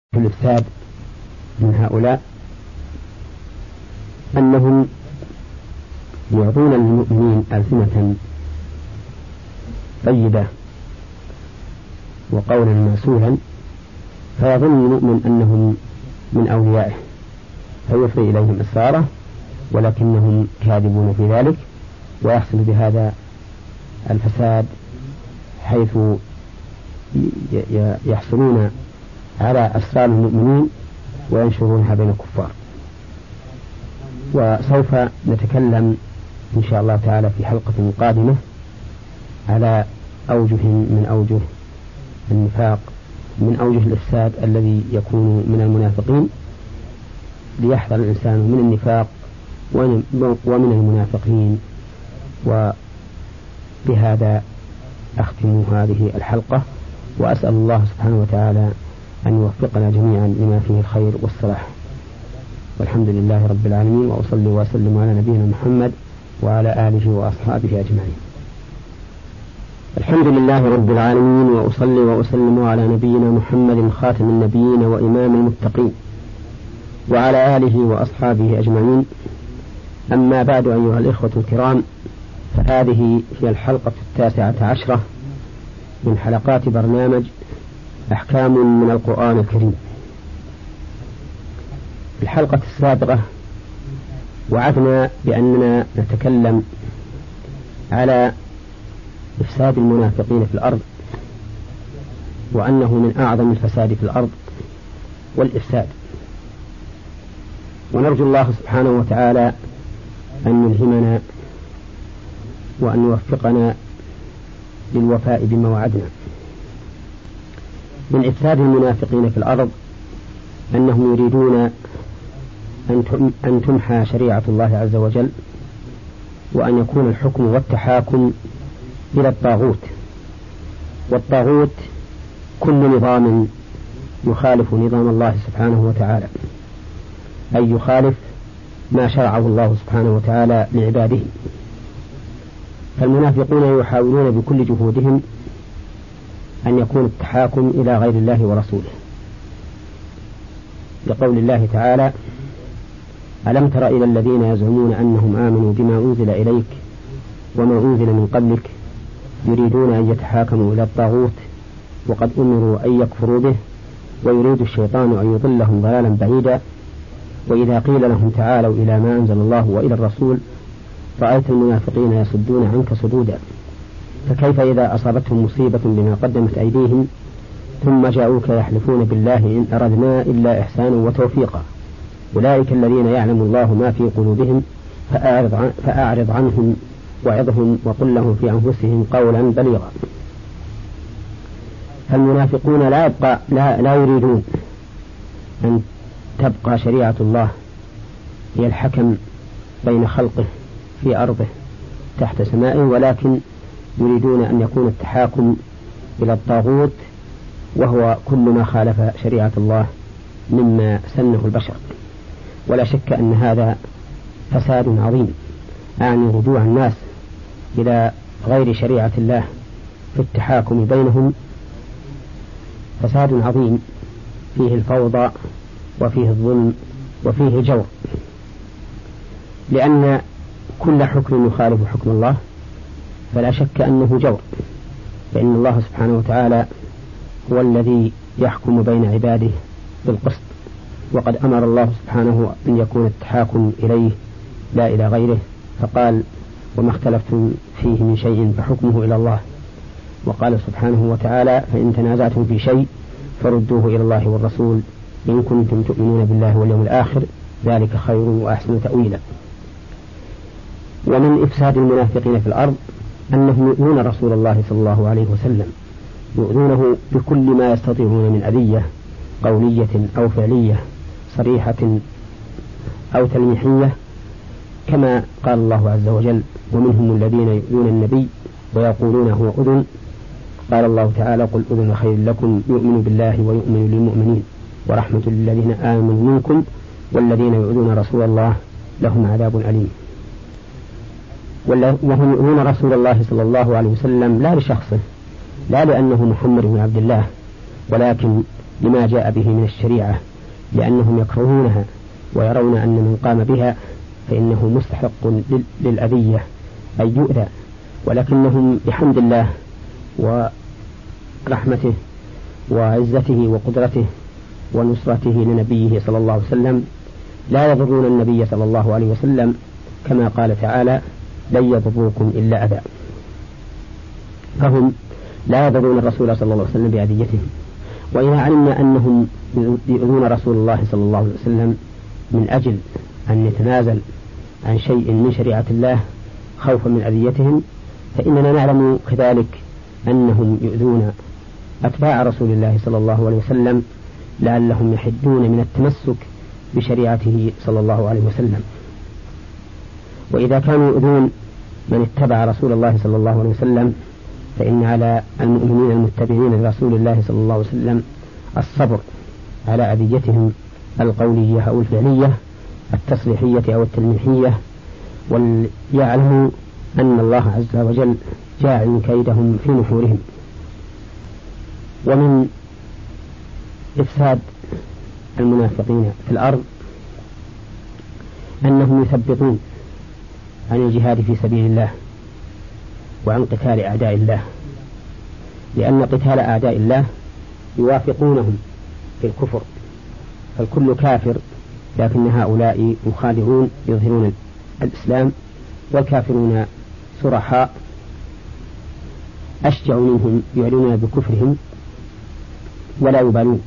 في الإفساد من هؤلاء أنهم يعطون للمؤمنين ألسنة طيبة وقولا معسولا، فيظن المؤمن أنهم من أوليائه فيفضي إليهم إسراره، ولكنهم كاذبون في ذلك، ويحصل بهذا الفساد حيث يحصلون على أسرار المؤمنين وينشرونها بين الكفار. وسوف نتكلم إن شاء الله تعالى في حلقة قادمة على أوجه من أوجه النفاق، من أوجه الإفساد الذي يكون من المنافقين، ليحذر الإنسان من النفاق ومن المنافقين. وبهذا أختم هذه الحلقة، وأسأل الله سبحانه وتعالى أن يوفقنا جميعا لما فيه الخير والصلاح، والحمد لله رب العالمين، وأصلي وأسلم على نبينا محمد وعلى آله وأصحابه أجمعين. الحمد لله رب العالمين، وأصلي وأسلم على نبينا محمد خاتم النبيين وإمام المتقين وعلى آله وأصحابه أجمعين. أما بعد، أيها الإخوة الكرام، فهذه هي الحلقة 19 من حلقات برنامج أحكام من القرآن الكريم. في الحلقة السابقة وعدنا بأننا نتكلم على إفساد المنافقين في الأرض، وأنه من أعظم الفساد في الأرض والإفساد، ونرجو الله سبحانه وتعالى أن يلهمنا وأن يوفقنا للوفاء بما وعدنا. من إفساد المنافقين في الأرض أنهم يريدون أن تمحى شريعة الله عز وجل، وأن يكون الحكم والتحاكم إلى الطاغوت. والطاغوت كل نظام يخالف نظام الله سبحانه وتعالى، أي يخالف ما شرعه الله سبحانه وتعالى لعباده. فالمنافقون يحاولون بكل جهودهم أن يكون التحاكم إلى غير الله ورسوله، لقول الله تعالى: ألم تر إلى الذين يزعمون أنهم آمنوا بما أنزل إليك وما أنزل من قبلك يريدون أن يتحاكموا إلى الطاغوت وقد أمروا أن يكفروا به ويريد الشيطان أن يضلهم ضلالا بعيدا. وإذا قيل لهم تعالوا إلى ما أنزل الله وإلى الرسول رأيت المنافقين يصدون عنك صدودا، فكيف إذا أصابتهم مصيبة بما قدمت أيديهم ثم جاءوك يحلفون بالله إن أردنا إلا إحسانا وتوفيقا أولئك الذين يعلم الله ما في قلوبهم فأعرض عنهم وعظهم وقل لهم في أنفسهم قولا بليغا. فالمنافقون لا يريدون أن تبقى شريعة الله هي الحكم بين خلقه في أرضه تحت سمائه، ولكن يريدون أن يكون التحاكم إلى الطاغوت، وهو كل ما خالف شريعة الله مما سنه البشر. ولا شك أن هذا فساد عظيم، أعني رجوع الناس إلى غير شريعة الله في التحاكم بينهم، فساد عظيم فيه الفوضى وفيه الظلم وفيه الجور، لأن كل حكم يخالف حكم الله فلا شك أنه جور، فإن الله سبحانه وتعالى هو الذي يحكم بين عباده بالقسط، وقد أمر الله سبحانه أن يكون التحاكم إليه لا إلى غيره، فقال: وما اختلفتم فيه من شيء فحكمه إلى الله. وقال سبحانه وتعالى: فإن تنازعتم في شيء فردوه إلى الله والرسول إن كنتم تؤمنون بالله واليوم الآخر ذلك خير وأحسن تأويلا. ومن إفساد المنافقين في الأرض أنهم يؤذون رسول الله صلى الله عليه وسلم، يؤذونه بكل ما يستطيعون من أذية قولية أو فعلية صريحة أو تلميحية، كما قال الله عز وجل: ومنهم الذين يؤذون النبي ويقولون هو أذن. قال الله تعالى: قل أذن خير لكم يؤمن بالله ويؤمن للمؤمنين ورحمة للذين آمنوا منكم والذين يؤذون رسول الله لهم عذاب أليم. وهم يؤذون رسول الله صلى الله عليه وسلم لا لشخصه، لا لأنه محمد بن عبد الله، ولكن لما جاء به من الشريعة، لأنهم يكرهونها ويرون أن من قام بها فإنه مستحق للأذية أي يؤذى، ولكنهم بحمد الله ورحمته وعزته وقدرته ونصرته لنبيه صلى الله عليه وسلم لا يضرون النبي صلى الله عليه وسلم، كما قال تعالى: لن يضروكم إلا أذى. فهم لا يضرون الرسول صلى الله عليه وسلم بأذيتهم. وإذا علمنا أنهم يؤذون رسول الله صلى الله عليه وسلم من أجل أن يتنازل عن شيء من شريعة الله خوفا من أذيتهم، فإننا نعلم كذلك أنهم يؤذون أتباع رسول الله صلى الله عليه وسلم لعلهم يحدون من التمسك بشريعته صلى الله عليه وسلم. وإذا كانوا يؤذون من اتبع رسول الله صلى الله عليه وسلم، فإن على المؤمنين المتبعين لرسول الله صلى الله عليه وسلم الصبر على أذيتهم القولية أو الفعلية، التصريحية أو التلميحية، وليعلموا أن الله عز وجل جاعل كيدهم في نحورهم. ومن إفساد المنافقين في الأرض أنهم يثبطون عن الجهاد في سبيل الله وعن قتال أعداء الله، لأن قتال أعداء الله يوافقونهم في الكفر، فالكل كافر، لكن هؤلاء مخادعون يظهرون الإسلام، والكافرون صرحاء أشجع منهم يعلنون بكفرهم ولا يبالون،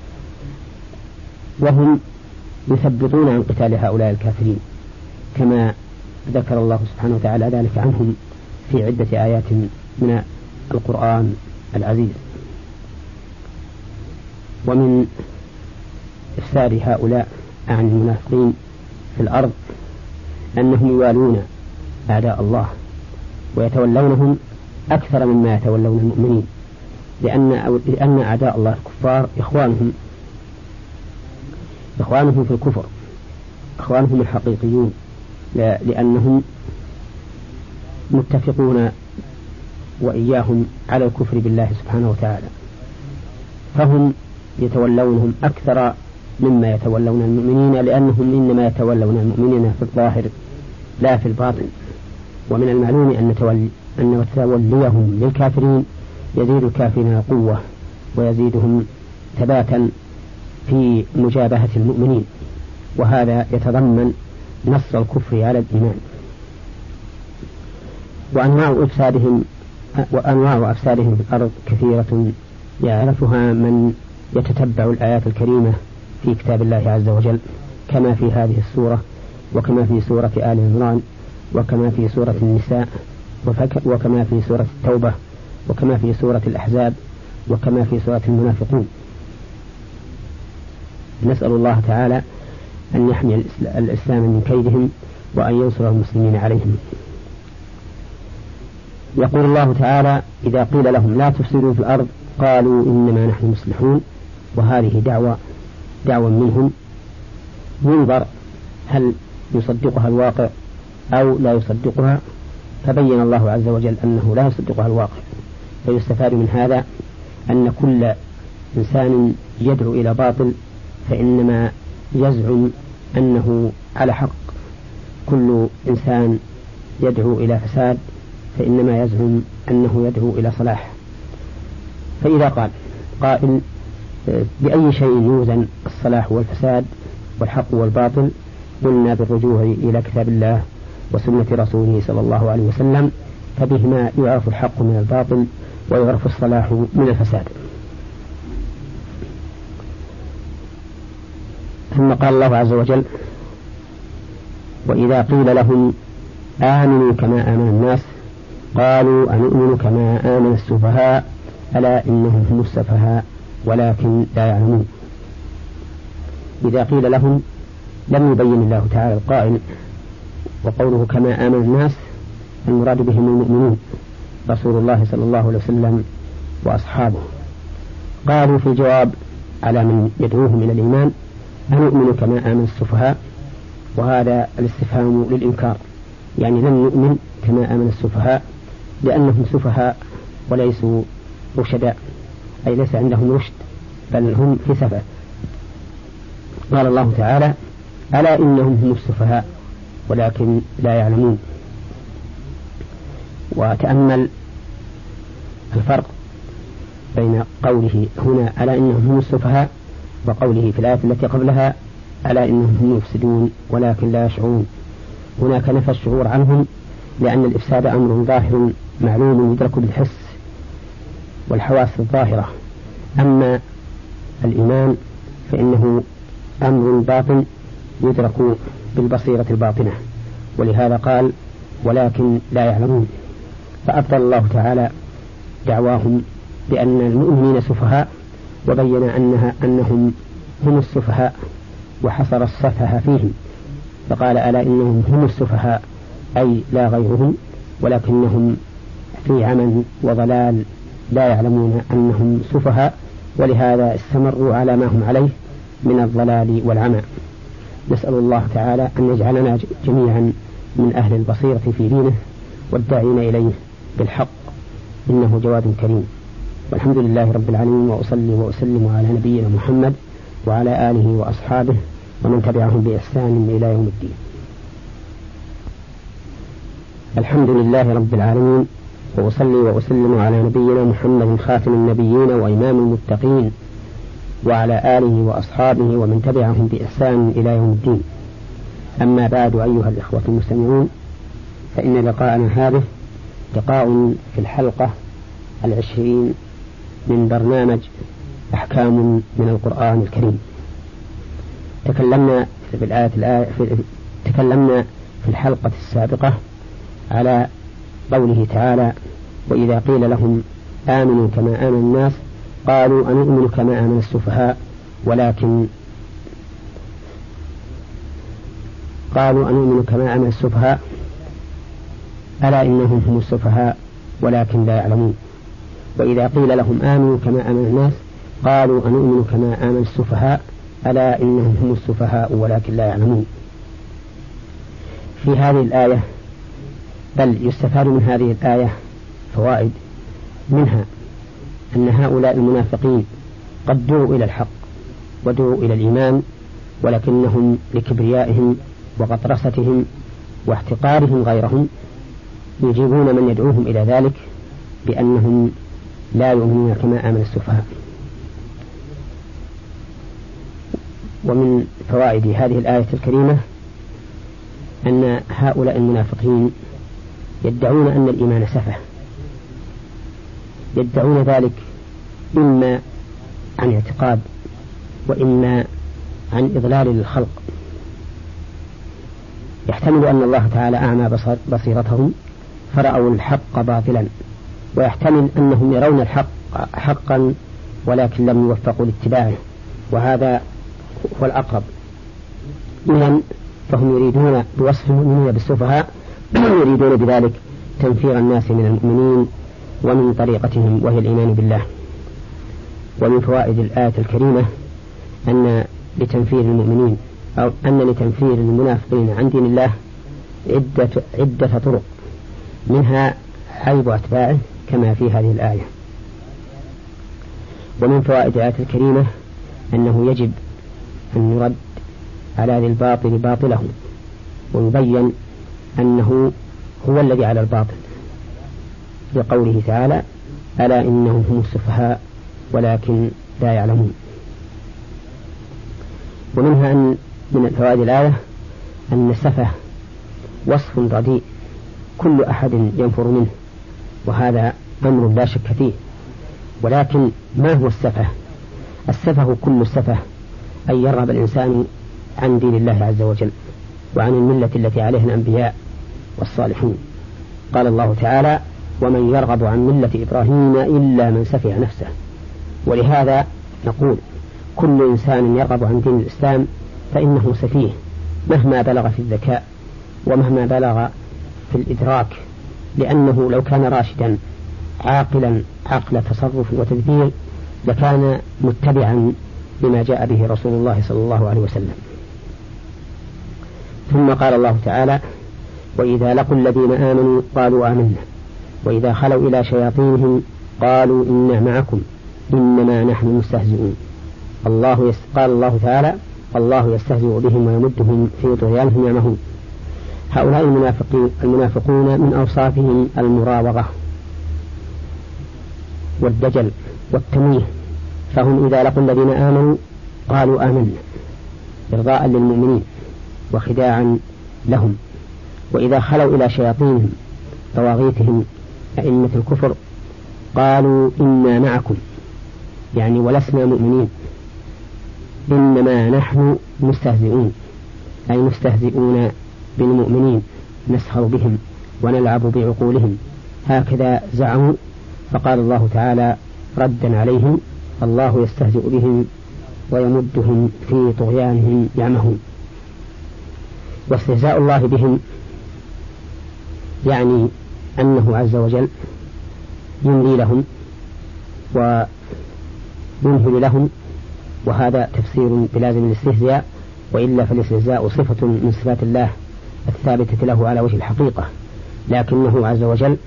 وهم يثبطون عن قتال هؤلاء الكافرين، كما ذكر الله سبحانه وتعالى ذلك عنهم في عدة آيات من القرآن العزيز. ومن إفساد هؤلاء عن المنافقين في الأرض أنهم يوالون أعداء الله ويتولونهم أكثر مما يتولون المؤمنين، لأن أعداء الله الكفار إخوانهم في الكفر، إخوانهم الحقيقيون، لأنهم متفقون وإياهم على الكفر بالله سبحانه وتعالى، فهم يتولونهم أكثر مما يتولون المؤمنين، لأنهم إنما يتولون المؤمنين في الظاهر لا في الباطن. ومن المعلوم أن توليهم للكافرين يزيد الكافرين قوة ويزيدهم ثباتا في مجابهة المؤمنين، وهذا يتضمن نص الكفر على الإيمان. وأنواع أفسادهم في الأرض كثيرة يعرفها من يتتبع الآيات الكريمة في كتاب الله عز وجل، كما في هذه السورة، وكما في سورة آل عمران، وكما في سورة النساء، وكما في سورة التوبة، وكما في سورة الأحزاب، وكما في سورة المنافقون. نسأل الله تعالى أن يحمي الإسلام من كيدهم وأن ينصر المسلمين عليهم. يقول الله تعالى: إذا قيل لهم لا تفسدوا في الأرض قالوا إنما نحن مصلحون. وهذه دعوة منهم، ينظر هل يصدقها الواقع أو لا يصدقها، فبين الله عز وجل أنه لا يصدقها الواقع. فيستفاد من هذا أن كل إنسان يدعو إلى باطل فإنما يزعم أنه على حق، كل إنسان يدعو إلى فساد فإنما يزعم أنه يدعو إلى صلاح. فإذا قال قائل بأي شيء يوزن الصلاح والفساد والحق والباطل، قلنا بالرجوع إلى كتاب الله وسنة رسوله صلى الله عليه وسلم، فبهما يعرف الحق من الباطل ويعرف الصلاح من الفساد. ثم قال الله عز وجل: وإذا قيل لهم آمنوا كما آمن الناس قالوا أنؤمن كما آمن السفهاء ألا إنهم هم السفهاء ولكن لا يعلمون. إذا قيل لهم لم يبين الله تعالى القائل، وقوله كما آمن الناس المراد بهم المؤمنون رسول الله صلى الله عليه وسلم وأصحابه. قالوا في الجواب على من يدعوهم إلى الإيمان: أنؤمن كما آمن السفهاء، وهذا الاستفهام للإنكار، يعني لن نؤمن كما آمن السفهاء لأنهم سفهاء وليسوا رشداء، أي ليس عندهم رشد بل هم في سفة. قال الله تعالى: ألا إنهم هم السفهاء ولكن لا يعلمون. وتأمل الفرق بين قوله هنا ألا إنهم هم السفهاء وقوله في الآية التي قبلها ألا إنهم هم يفسدون ولكن لا يشعرون. هناك نفى الشعور عنهم لأن الإفساد أمر ظاهر معلوم يدرك بالحس والحواس الظاهرة، أما الإيمان فإنه أمر باطن يدرك بالبصيرة الباطنة، ولهذا قال ولكن لا يعلمون. فأبطل الله تعالى دعواهم بأن المؤمنين سفهاء وبين أنهم هم السفهاء وحصر السفه فيهم، فقال ألا إنهم هم السفهاء أي لا غيرهم ولكنهم في عمى وضلال لا يعلمون أنهم سفهاء، ولهذا استمروا على ما هم عليه من الضلال والعمى. نسأل الله تعالى أن يجعلنا جميعا من أهل البصيرة في دينه والداعين إليه بالحق، إنه جواد كريم. والحمد لله رب العالمين، وأصلي وأسلم على نبينا محمد وعلى آله وأصحابه ومن تبعهم بإحسان إلى يوم الدين. الحمد لله رب العالمين، وأصلي وأسلم على نبينا محمد خاتم النبيين وإمام المتقين وعلى آله وأصحابه ومن تبعهم بإحسان إلى يوم الدين. أما بعد، أيها الإخوة المستمعون، فإن لقاءنا هذا لقاء في الحلقة 20 من برنامج أحكام من القرآن الكريم. تكلمنا في الحلقة السابقة على قوله تعالى: وإذا قيل لهم آمنوا كما آمن الناس قالوا أنؤمن كما آمن السفهاء ألا إنهم هم السفهاء ولكن لا يعلمون. وإذا قيل لهم آمنوا كما آمن الناس قالوا أنؤمن كما آمن السفهاء ألا إنهم هم السفهاء ولكن لا يعلمون. في هذه الآية بل يستفاد من هذه الآية فوائد، منها أن هؤلاء المنافقين قد دعوا إلى الحق ودعوا إلى الإيمان، ولكنهم لكبريائهم وغطرستهم واحتقارهم غيرهم يجيبون من يدعوهم إلى ذلك بأنهم لا يؤمنون كما آمن السفهاء. ومن فوائد هذه الآية الكريمة أن هؤلاء المنافقين يدعون أن الإيمان سفه، يدعون ذلك إما عن اعتقاد وإما عن إضلال للخلق. يحتمل أن الله تعالى أعمى بصيرتهم فرأوا الحق باطلا، ويحتمل أنهم يرون الحق حقا ولكن لم يوفقوا لاتباعه، وهذا هو الأقرب. إذن فهم يريدون بوصف المؤمنين بالسفهاء يريدون بذلك تنفير الناس من المؤمنين ومن طريقتهم وهي الإيمان بالله. ومن فوائد الآية الكريمة أن لتنفير المؤمنين أو أن لتنفير المنافقين عن دين الله عدة طرق، منها عيب أتباعه كما في هذه الآية. ومن فوائد الآية الكريمة أنه يجب أن يرد على ذي الباطل باطله ويبين أنه هو الذي على الباطل، لقوله تعالى: ألا إنهم هم السفهاء ولكن لا يعلمون. ومنها أن من فوائد الآية أن السفه وصف رديء كل أحد ينفر منه، وهذا أمر لا شك فيه. ولكن ما هو السفه؟ السفه كل السفه أن يرغب الإنسان عن دين الله عز وجل وعن الملة التي عليها الأنبياء والصالحون. قال الله تعالى: ومن يرغب عن ملة إبراهيم إلا من سفه نفسه. ولهذا نقول كل إنسان يرغب عن دين الإسلام فإنه سفيه مهما بلغ في الذكاء ومهما بلغ في الإدراك، لأنه لو كان راشدا عاقلا عقل تصرف وتدبير لكان متبعا لما جاء به رسول الله صلى الله عليه وسلم. ثم قال الله تعالى: وإذا لقوا الذين آمنوا قالوا آمنا وإذا خلوا إلى شياطينهم قالوا إنا معكم إنما نحن مستهزئون. قال الله تعالى الله يستهزئ بهم ويمدهم في طغيانهم يعمهون. هؤلاء المنافقون من أوصافهم المراوغة والدجل والتمويه، فهم إذا لقوا الذين آمنوا قالوا آمنا إرضاء للمؤمنين وخداعا لهم، وإذا خلوا إلى شياطينهم طواغيتهم أئمة الكفر قالوا إنا معكم، يعني ولسنا مؤمنين، إنما نحن مستهزئون، أي مستهزئون بالمؤمنين نسخر بهم ونلعب بعقولهم، هكذا زعموا. فقال الله تعالى ردا عليهم الله يستهزئ بهم ويمدهم في طغيانهم يعمهون. واستهزاء الله بهم يعني أنه عز وجل يملي لهم وينهل لهم، وهذا تفسير بلازم الاستهزاء، وإلا فالاستهزاء صفة من صفات الله الثابتة له على وجه الحقيقة، لكنه عز وجل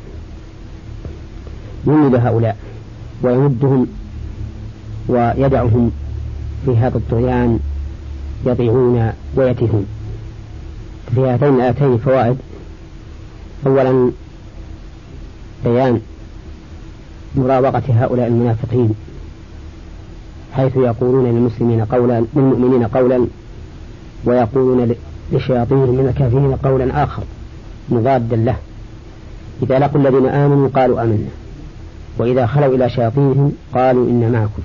يملي هؤلاء ويمدهم ويدعهم في هذا الطغيان يضيعون ويتهون. في هاتين الآيتين فوائد: أولا بيان مراوغة هؤلاء المنافقين، حيث يقولون للمؤمنين قولا ويقولون لشياطينهم من الكافرين قولا آخر مضادا له. إذا لقوا الذين آمنوا قالوا آمنا، وإذا خلوا إلى شياطينهم قالوا إنا معكم،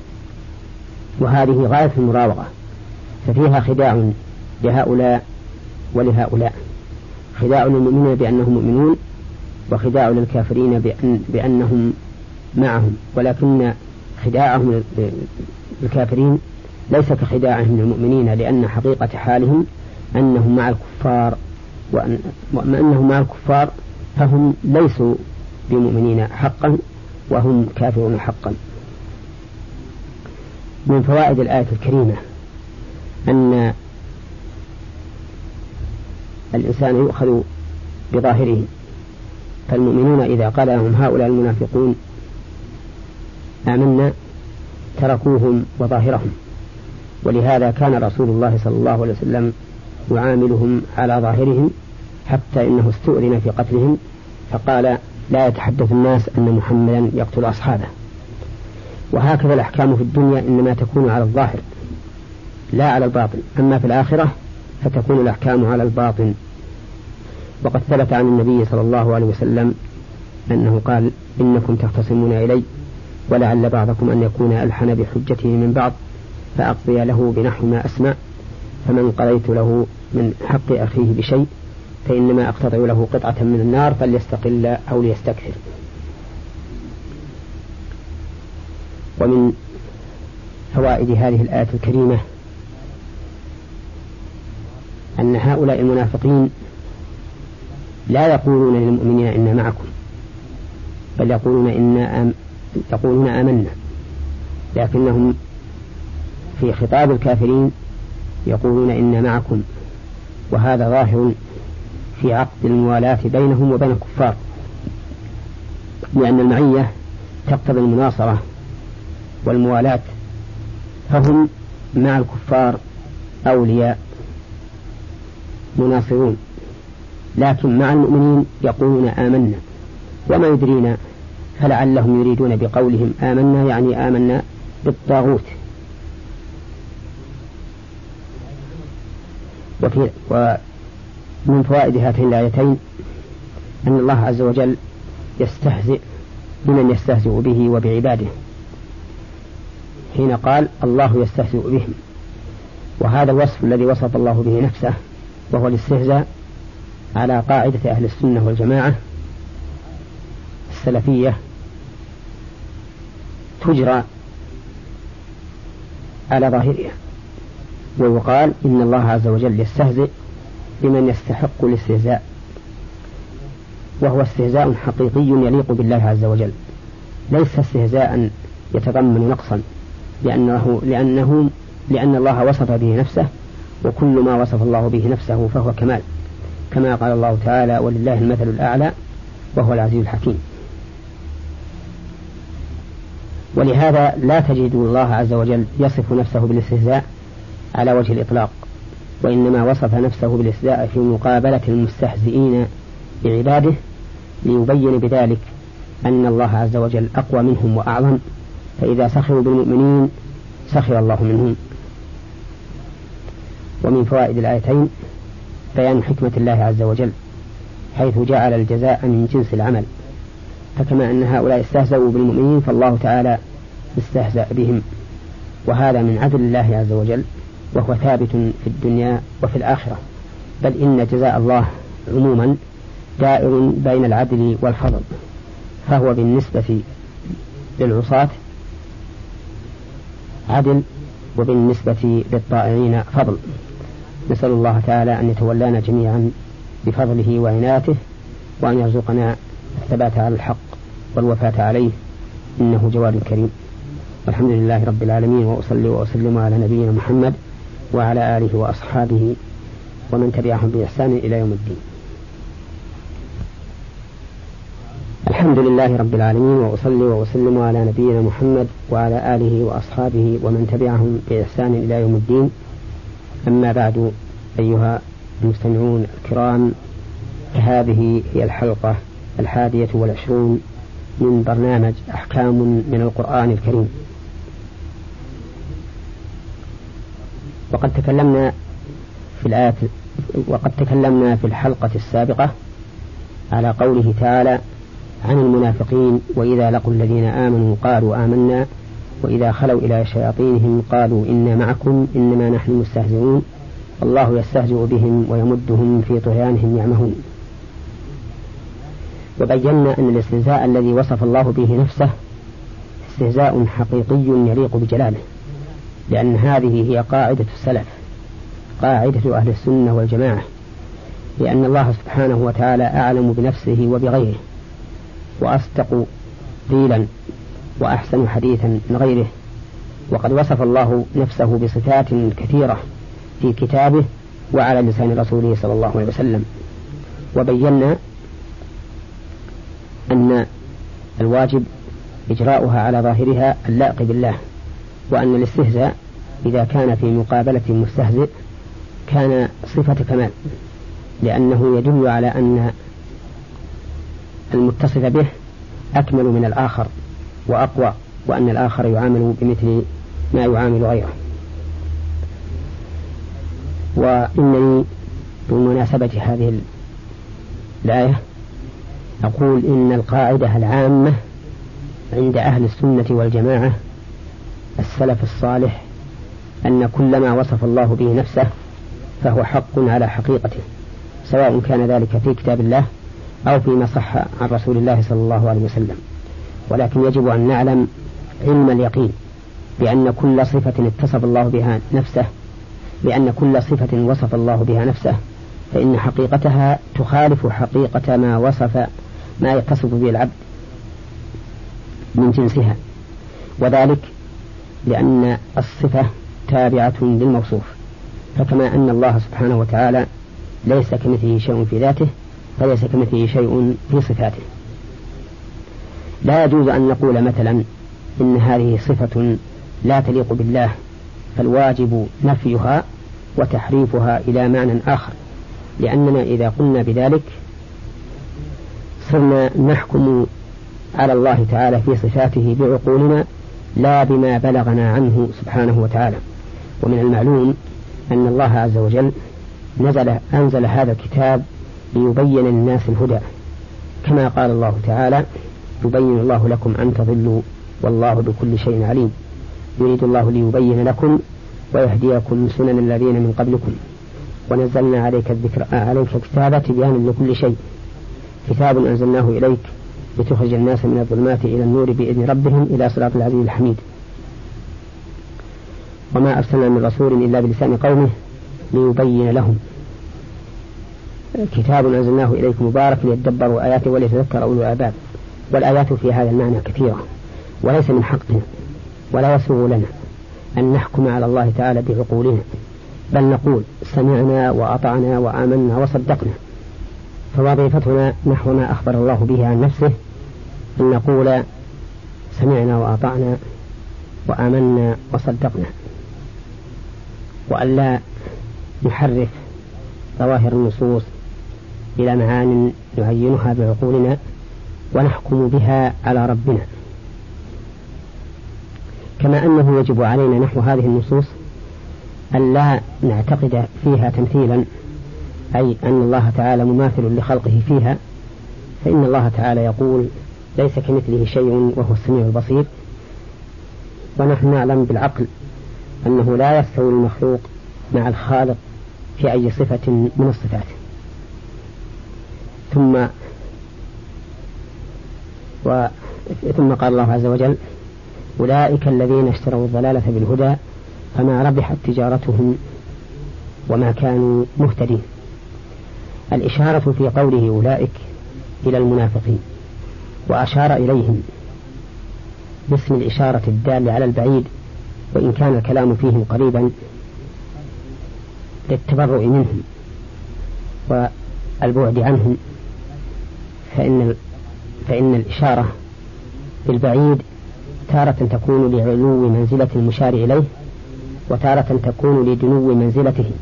وهذه غاية المراوغة، ففيها خداع لهؤلاء ولهؤلاء، خداع للمؤمنين بأنهم مؤمنون، وخداع للكافرين بأنهم معهم، ولكن خداعهم للكافرين ليس كخداعهم للمؤمنين، لأن حقيقة حالهم أنهم مع الكفار، وأنهم مع الكفار فهم ليسوا بمؤمنين حقا وهم كافرون حقا. من فوائد الآية الكريمة أن الإنسان يؤخذ بظاهره، فالمؤمنون إذا قال لهم هؤلاء المنافقون آمنا تركوهم وظاهرهم، ولهذا كان رسول الله صلى الله عليه وسلم يعاملهم على ظاهرهم، حتى إنه استؤذن في قتلهم فقال لا يتحدث الناس أن محمدا يقتل أصحابه. وهكذا الأحكام في الدنيا إنما تكون على الظاهر لا على الباطن، أما في الآخرة فتكون الأحكام على الباطن. وقد ثبت عن النبي صلى الله عليه وسلم أنه قال إنكم تختصمون إلي ولعل بعضكم أن يكون ألحن بحجته من بعض، فأقضي له بنحو ما أسمع، فمن قضيت له من حق أخيه بشيء فإنما أقتطع له قطعة من النار فليستقل أو ليستكثر. ومن فوائد هذه الآية الكريمة أن هؤلاء المنافقين لا يقولون للمؤمنين إنا معكم، بل يقولون آمنا، لكنهم في خطاب الكافرين يقولون إنا معكم، وهذا ظاهر في عقد الموالاة بينهم وبين الكفار، لأن المعية تقتضي المناصرة والموالاة، فهم مع الكفار أولياء مناصرون، لكن مع المؤمنين يقولون آمنا، وما يدرينا فلعلهم يريدون بقولهم آمنا يعني آمنا بالطاغوت. ومن فوائد هاتين الآيتين أن الله عز وجل يستهزئ بمن يستهزئ به وبعباده، حين قال الله يستهزئ بهم، وهذا الوصف الذي وصف الله به نفسه وهو الاستهزاء على قاعدة أهل السنة والجماعة السلفية تجرى على ظاهرها، ويقال إن الله عز وجل يستهزئ بمن يستحق الاستهزاء، وهو استهزاء حقيقي يليق بالله عز وجل، ليس استهزاء يتضمن نقصا، لأن الله وصف به نفسه، وكل ما وصف الله به نفسه فهو كمال، كما قال الله تعالى ولله المثل الأعلى وهو العزيز الحكيم. ولهذا لا تجد الله عز وجل يصف نفسه بالاستهزاء على وجه الإطلاق، وإنما وصف نفسه بالاستهزاء في مقابلة المستهزئين بعباده ليبين بذلك أن الله عز وجل أقوى منهم وأعظم، فإذا سخروا بالمؤمنين سخر الله منهم. ومن فوائد الآيتين بيان حكمة الله عز وجل حيث جعل الجزاء من جنس العمل، فكما أن هؤلاء استهزأوا بالمؤمنين فالله تعالى استهزأ بهم، وهذا من عدل الله عز وجل، وهو ثابت في الدنيا وفي الآخرة، بل إن جزاء الله عموما دائر بين العدل والفضل، فهو بالنسبة للعصاة عدل وبالنسبة للطائعين فضل. نسأل الله تعالى أن يتولانا جميعا بفضله وعنايته، وأن يرزقنا الثبات على الحق والوفاة عليه، إنه جواد كريم. والحمد لله رب العالمين، وأصلي وأسلم على نبينا محمد وعلى آله وأصحابه ومن تبعهم بإحسان إلى يوم الدين. الحمد لله رب العالمين، وأصلي وأسلم على نبينا محمد وعلى آله وأصحابه ومن تبعهم بإحسان إلى يوم الدين. أما بعد، أيها المستمعون الكرام، فهذه هي الحلقة 21 من برنامج أحكام من القرآن الكريم. وقد تكلمنا في الحلقة السابقة على قوله تعالى عن المنافقين: وإذا لقوا الذين آمنوا قالوا آمنا وإذا خلوا إلى شياطينهم قالوا إنا معكم إنما نحن مستهزئون الله يستهزئ بهم ويمدهم في طغيانهم يعمهون. وبينا أن الاستهزاء الذي وصف الله به نفسه استهزاء حقيقي يليق بجلاله، لأن هذه هي قاعدة السلف، قاعدة أهل السنة والجماعة، لأن الله سبحانه وتعالى أعلم بنفسه وبغيره، وأصدق قيلا وأحسن حديثا من غيره، وقد وصف الله نفسه بصفات كثيرة في كتابه وعلى لسان رسوله صلى الله عليه وسلم. وبينا أن الواجب إجراؤها على ظاهرها اللائق بالله، وأن الاستهزاء إذا كان في مقابلة مستهزئ كان صفة كمال، لأنه يدل على أن المتصف به أكمل من الآخر وأقوى، وأن الآخر يعامل بمثل ما يعامل غيره. وإنني بمناسبة هذه الآية أقول إن القاعدة العامة عند أهل السنة والجماعة السلف الصالح أن كل ما وصف الله به نفسه فهو حق على حقيقته، سواء كان ذلك في كتاب الله أو فيما صح عن رسول الله صلى الله عليه وسلم. ولكن يجب أن نعلم علم اليقين بأن كل صفة اتصف الله بها نفسه، بأن كل صفة وصف الله بها نفسه فإن حقيقتها تخالف حقيقة ما يتصف به العبد من جنسها، وذلك لأن الصفة تابعة للموصوف، فكما أن الله سبحانه وتعالى ليس كمثله شيء في ذاته فليس كمثله شيء في صفاته. لا يجوز أن نقول مثلا إن هذه صفة لا تليق بالله، فالواجب نفيها وتحريفها إلى معنى آخر، لأننا إذا قلنا بذلك صرنا نحكم على الله تعالى في صفاته بعقولنا لا بما بلغنا عنه سبحانه وتعالى. ومن المعلوم أن الله عز وجل أنزل هذا الكتاب ليبين للناس الهدى، كما قال الله تعالى: يبين الله لكم أن تضلوا والله بكل شيء عليم، يريد الله ليبين لكم ويهديكم سنن الذين من قبلكم، ونزلنا عليك الكتاب تبيانا لكل شيء، كتاب أنزلناه إليك لتخرج الناس من الظلمات إلى النور بإذن ربهم إلى صراط العزيز الحميد. وما أرسلنا من رسول إلا بلسان قومه ليبين لهم، كتاب أنزلناه إليكم مبارك ليدبروا آياته وليتذكر أولو الألباب. والآيات في هذا المعنى كثيرة، وليس من حقنا ولا يسوغ لنا أن نحكم على الله تعالى بعقولنا، بل نقول سمعنا وأطعنا وآمنا وصدقنا. فوظيفتنا نحو ما أخبر الله به عن نفسه أن نقول سمعنا وأطعنا وآمنا وصدقنا، وألا نحرف ظواهر النصوص إلى معان نعينها بعقولنا ونحكم بها على ربنا. كما أنه يجب علينا نحو هذه النصوص ألا نعتقد فيها تمثيلا، أي أن الله تعالى مماثل لخلقه فيها، فإن الله تعالى يقول ليس كمثله شيء وهو السميع البصير، ونحن نعلم بالعقل أنه لا يستوي المخلوق مع الخالق في أي صفة من الصفات. ثم قال الله عز وجل أولئك الذين اشتروا الضلالة بالهدى فما ربحت تجارتهم وما كانوا مهتدين. الإشارة في قوله أولئك إلى المنافقين، وأشار إليهم باسم الإشارة الدال على البعيد، وإن كان الكلام فيهم قريبا للتبرؤ منهم والبعد عنهم، فإن الإشارة بالبعيد تارة تكون لعلو منزلة المشار إليه، وتارة تكون لدنو منزلته،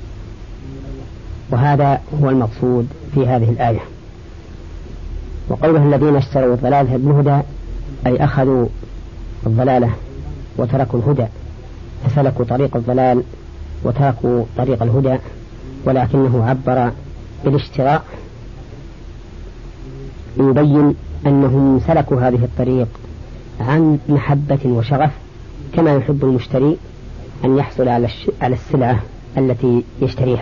وهذا هو المقصود في هذه الآية. وقوله الذين اشتروا الضلالة بالهدى أي أخذوا الضلالة وتركوا الهدى، فسلكوا طريق الضلال وتركوا طريق الهدى، ولكنه عبر بالاشتراء يبين أنهم سلكوا هذه الطريق عن محبة وشغف، كما يحب المشتري أن يحصل على السلعة التي يشتريها.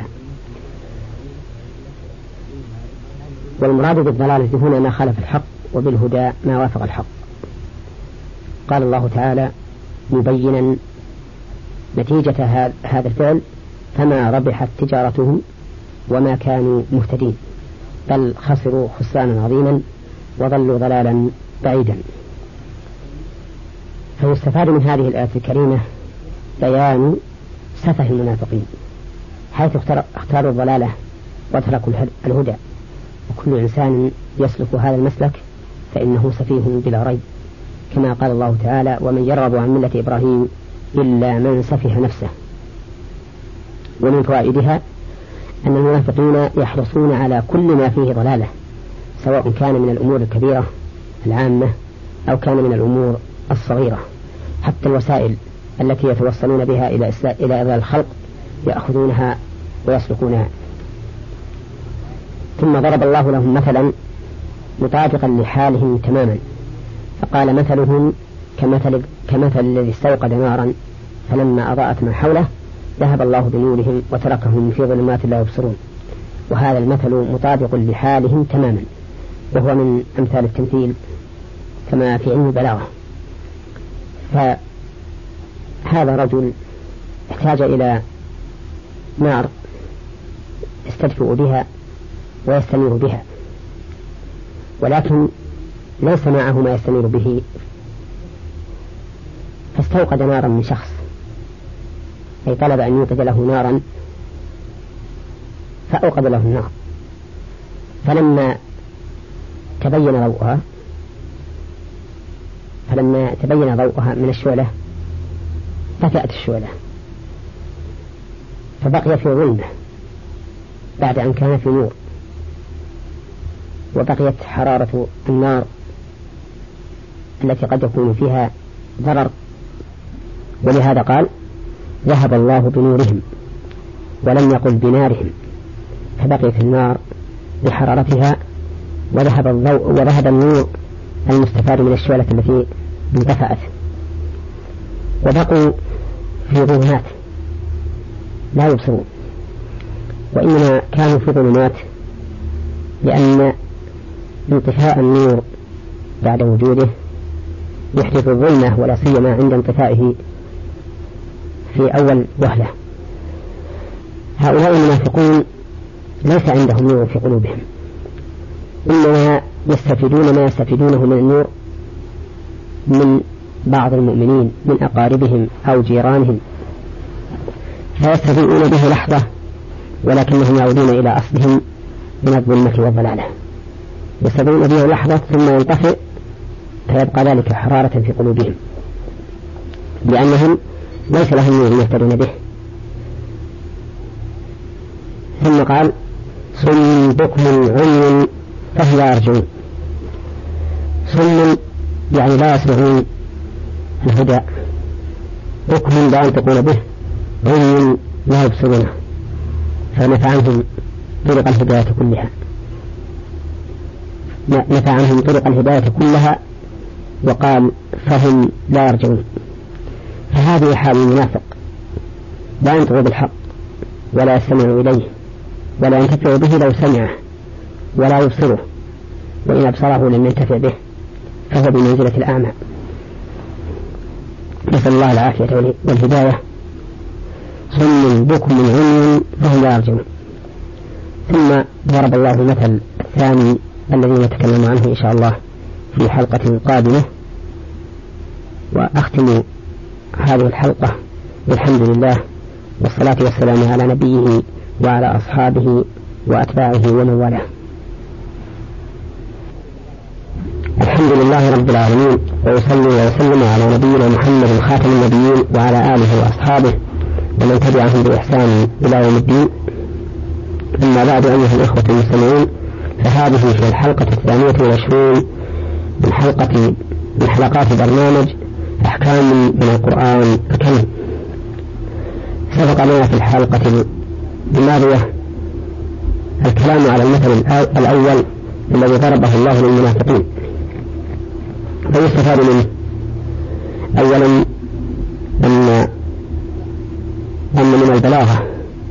والمراد بالضلالة هنا ما خالف الحق، وبالهدى ما وافق الحق. قال الله تعالى مبينا نتيجة هذا الفعل فما ربحت تجارتهم وما كانوا مهتدين، بل خسروا خسرانا عظيما وضلوا ضلالا بعيدا. فيستفاد من هذه الآية الكريمة بيان سفه المنافقين، حيث اختاروا الضلالة وتركوا الهدى، وكل إنسان يسلك هذا المسلك فإنه سفيه بلا ريب، كما قال الله تعالى ومن يرغب عن ملة إبراهيم إلا من سفه نفسه. ومن فوائدها أن المنافقين يحرصون على كل ما فيه ضلالة، سواء كان من الأمور الكبيرة العامة أو كان من الأمور الصغيرة، حتى الوسائل التي يتوصلون بها إلى إضلال الخلق يأخذونها ويسلكونها. ثم ضرب الله لهم مثلا مطابقا لحالهم تماما، فقال مثلهم كمثل الذي استوقد نارا فلما أضاءت ما حوله ذهب الله بنورهم وتركهم في ظلمات لا يبصرون. وهذا المثل مطابق لحالهم تماما، وهو من أمثال التمثيل كما في علم البلاغة. فهذا رجل احتاج إلى نار يستدفئ بها ويستنير بها، ولكن ليس معه ما يستنير به، فاستوقد نارا من شخص، أي طلب أن يوقد له نارا فأوقد له النار، فلما تبين ضوءها من الشعلة طفأت الشعلة، فبقي في ظلمة بعد أن كان في نور، وبقيت حرارة النار التي قد يكون فيها ضرر. ولهذا قال ذهب الله بنورهم ولم يقل بنارهم، فبقيت النار بحرارتها وذهب الضوء وذهب النور المستفاد من الشعلة التي انتفأت، وبقوا في ظلمات لا يبصرون. وإنما كانوا في ظلمات لأن انطفاء النور بعد وجوده يحدث الظلمة، ولا سيما عند انطفائه في أول وهلة. هؤلاء المنافقون ليس عندهم نور في قلوبهم، إنما يستفيدون ما يستفيدونه من النور من بعض المؤمنين من أقاربهم أو جيرانهم، فيستفيدون به لحظة ولكنهم يعودون إلى أصلهم من الظلمة والضلالة، يستفيدون به لحظة ثم ينطفئ فيبقى ذلك حرارة في قلوبهم، لأنهم ليس لهم نور يهتدون به. ثم قال صم بكم عمي فهم لا يرجعون. صم يعني لا يسمعون الهدى، بكم لا ينطقون به، عمي لا يبصرونه، فنفى عنهم طرق الهداية كلها، نفى عنهم طرق الهداية كلها وقال فهم لا يرجعون. فهذه حال المنافق، لا ينطق بالحق ولا يستمع إليه ولا ينتفع به لو سمعه ولا يبصره، وإن أبصره لم ينتفع به، فهو بمنزلة الأعمى. نسأل الله العافية والهداية. صم بكم عمي فهم لا يرجعون. ثم ضرب الله المثل الثاني الذي نتكلم عنه إن شاء الله في حلقة قادمة، وأختم هذه الحلقة بالحمد لله والصلاة والسلام على نبيه وعلى أصحابه وأتباعه ومن والاه. الحمد لله رب العالمين، ويصلي ويسلم على نبينا محمد خاتم النبيين وعلى آله وأصحابه ومن تبعهم بإحسان إلى يوم الدين. أما بعد، أيها الإخوة المستمعون، فهذه هي الحلقة 28 من حلقات برنامج أحكام من القرآن الكريم. سبق لنا في الحلقة الماضية الكلام على المثل الأول الذي ضربه الله للمنافقين، فيستفاد منه أولا أن من البلاغة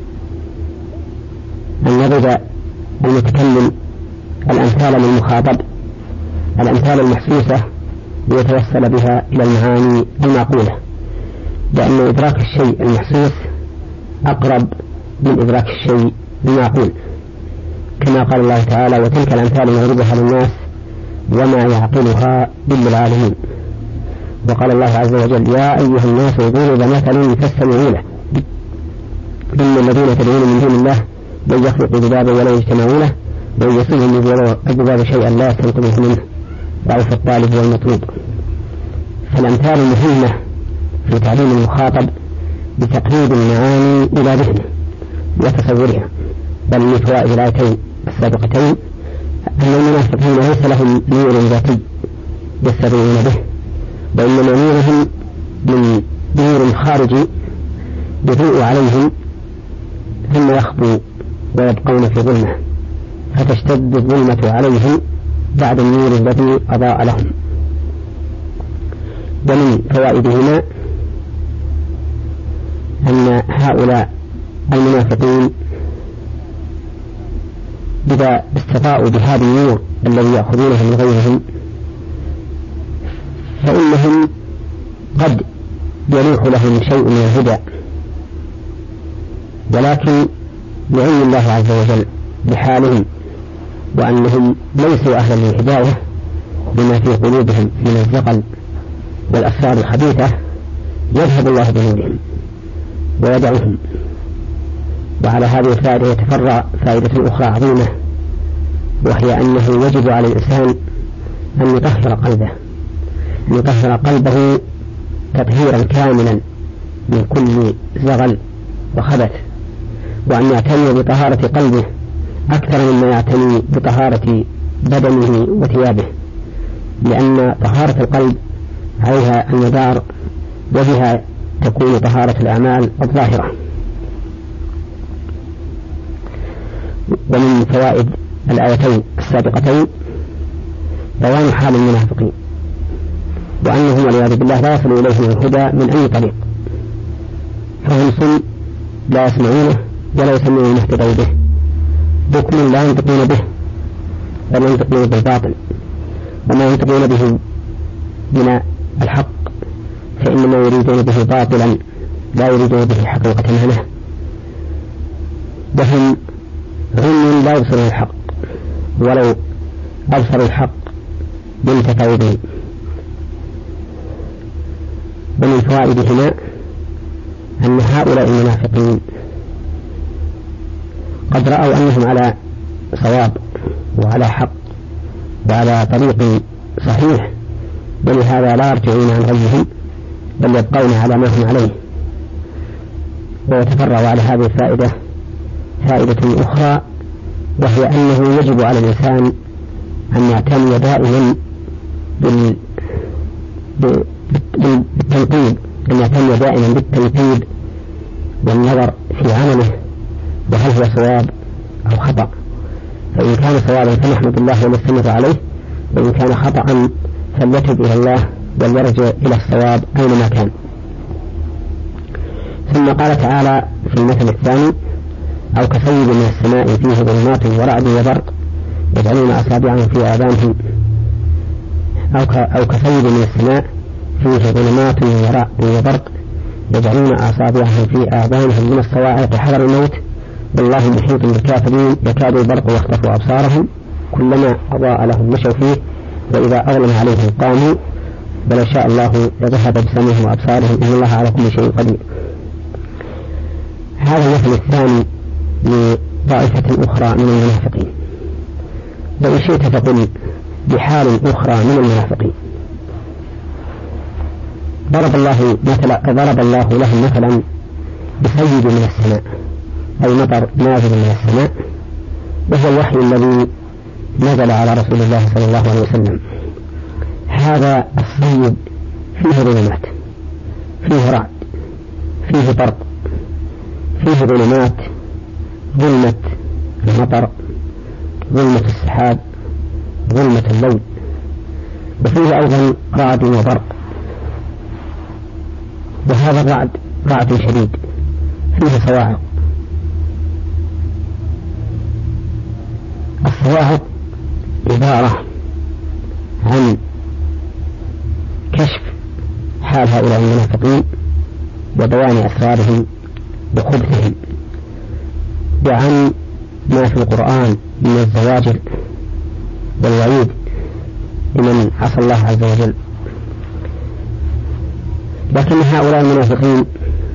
أن يضرب المتكلم الأمثال من المخاطب، الأمثال المحسوسة، ليتوصل بها إلى المعاني المعقولة، لأن إدراك الشيء المحسوس أقرب من إدراك الشيء المعقول، كما قال الله تعالى وتلك الأمثال نضربها للناس وما يعقلها إلا العالمين. وقال الله عز وجل يا أيها الناس ضرب مثل فاستمعوا له إن الذين تدعون من دون الله لن يخلقوا ذبابا ولا يجتمعون له وإن يصلهم الذباب شيئا لا يستنقذوه منه ضعف الطالب والمطلوب. فالأمثال مهمة في تعليم المخاطب بتقريب المعاني إلى ذهنه وتصورها. بل من فوائد الآيتين السابقتين أن المنافقين ليس لهم نور ذاتي يستضيئون به، وإنما نورهم من نور خارجي يضيء عليهم ثم يخبو ويبقون في ظلمة، فتشتد الظلمة عليهم بعد النور الذي أضاء لهم. ومن فوائدهما أن هؤلاء المنافقين إذا استطاعوا بهذا النور الذي يأخذونه من غيرهم فإنهم قد يلوح لهم شيء من الهدى، ولكن لعلم الله عز وجل بحالهم وأنهم ليسوا أهلا للهداية بما في قلوبهم من الزغل والأسرار الخبيثة يذهب الله بنورهم ويدعوهم. وعلى هذه الفائدة يتفرع فائدة أخرى عظيمة، وهي أنه يجب على الإنسان أن يطهر قلبه تطهيرا كاملا من كل زغل وخبث، وأن يعتني بطهارة قلبه أكثر مما يعتني بطهارة بدنه وثيابه، لأن طهارة القلب عليها المدار وبها تكون طهارة الأعمال الظاهرة. ومن فوائد الآيتين السابقتين بيان حال المنافقين، وأنهم والعياذ بالله لا يصل إليهم الهدى من أي طريق، فهم صم لا يسمعونه ولا يسمعون المهتدي به، بكم لا ينطقون به بل ينطقون بالباطل، وما ينطقون به من الحق فإنما يريدون به باطلا لا يريدون به حقيقة منه. وهم غم لا يبصرون الحق ولو أبصروا الحق ينتفعوا به. ومن فوائدهما أن هؤلاء المنافقين قد رأوا أنهم على صواب وعلى حق وعلى طريق صحيح، ولهذا لا يرجعون عن غيهم بل يبقون على ما هم عليه. ويتفرع على هذه الفائدة فائدة أخرى، وهي أنه يجب على الإنسان أن يعتني دائما بالتنقيب، أن يعتني دائما بالتنقيب والنظر في عمله وهل هو صواب أو خطأ، فإن كان صوابا فنحمد الله ونستمر عليه، وإن كان خطأ فليتب إلى الله وليرجع إلى الصواب أينما كان. ثم قال تعالى في المثل الثاني: أو كصيب من السماء فيه ظلمات ورعد وبرق يجعلون أصابعهم في آذانهم، أو كصيب من السماء فيه ظلمات ورعد وبرق يجعلون أصابعهم في آذانهم من الصواعق حذر الموت والله محيط بالكافرين يكاد البرق يخطف أبصارهم كلما أضاء لهم مشوا فيه وإذا أظلم عليهم قاموا بل شاء الله لذهب بسمعهم وأبصارهم إن الله على كل شيء قدير. هذا المثل الثاني لطائفة أخرى من المنافقين، وإن شئت فقل بحال أخرى من المنافقين. ضرب الله لهم مثلا بسيد من السماء، أي مطر نازل من السماء، وهو الوحي الذي نزل على رسول الله صلى الله عليه وسلم. هذا الصيد فيه ظلمات، فيه رعد، فيه برق، فيه ظلمات، ظلمة المطر، ظلمة السحاب، ظلمة الليل، وفيه أيضا رعد وبرق. وهذا الرعد رعد شديد فيه صواعق. الصواعق عبارة عن كشف حال هؤلاء المنافقين وبيان أسرارهم وخبثهم، وعن ما في القرآن من الزواجر والوعيد لمن عصى الله عز وجل. لكن هؤلاء المنافقين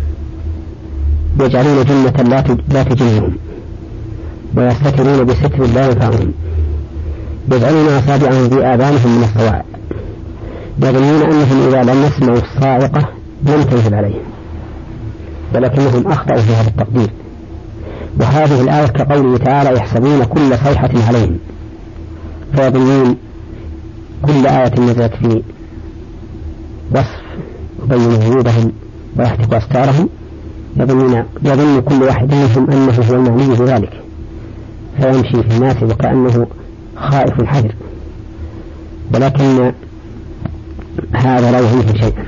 يجعلون جنة لا تجنهم، ويستترون بستر لا ينفعهم، يجعلون أصابعهم في آذانهم من الصواعق، يظنون أنهم إذا لم يسمعوا الصاعقة لم تنزل عليهم، ولكنهم أخطأوا في هذا التقدير. وهذه الآية كقوله تعالى: يحسبون كل صيحة عليهم، فيظنون كل آية نزلت في وصف يبين عيوبهم ويحتق أستارهم، يظن كل واحد منهم أنه هو المعني بذلك، فيمشي في الناس وكأنه خائف حذر، ولكن هذا لا يعنيه شيئا.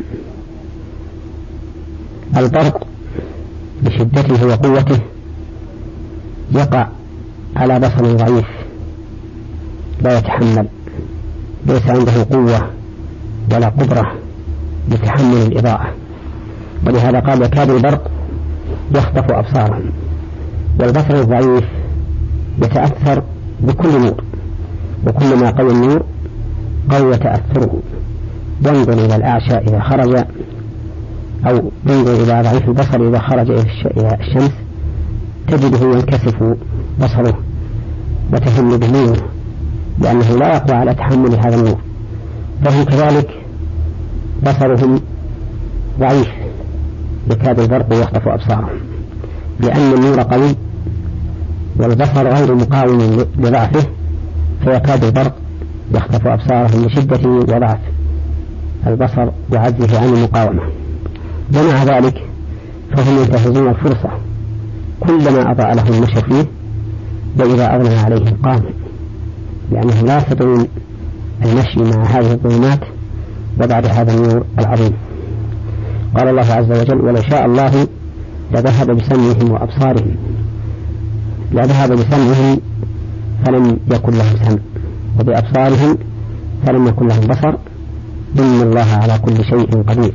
البرق بشدته وقوته يقع على بصر ضعيف لا يتحمل، ليس عنده قوة ولا قدرة لتحمل الإضاءة، ولهذا قال: يكاد البرق يخطف أبصارهم. والبصر الضعيف يتأثر بكل نور، وكلما قوى النور قوى تأثره. ينظر إلى الأعشى إذا خرج، أو ينظر إلى ضعيف البصر إذا خرج إلى الشمس تجده ينكسف بصره وتهم بنوره، لأنه لا يقوى على تحمل هذا النور. فهم كذلك بصرهم ضعيف، يكاد البرق يخطف أبصارهم، لأن النور قوي والبصر غير مقاوم لضعفه، فيكاد البرق يخطف أبصارهم لشدة وضعف البصر وعجزه عن المقاومة. ومع ذلك فهم ينتهزون الفرصة، كلما أضاء لهم مشوا فيه، وإذا أظلم عليهم قاموا، لأنهم لا يستطيعون المشي مع هذه الظلمات وبعد هذا النور العظيم. قال الله عز وجل: ولو شاء الله لذهب بسمعهم وأبصارهم. لذهب بسمعهم فلم يكن لهم سمع، وبأبصارهم فلم يكن لهم بصر، إن الله على كل شيء قدير.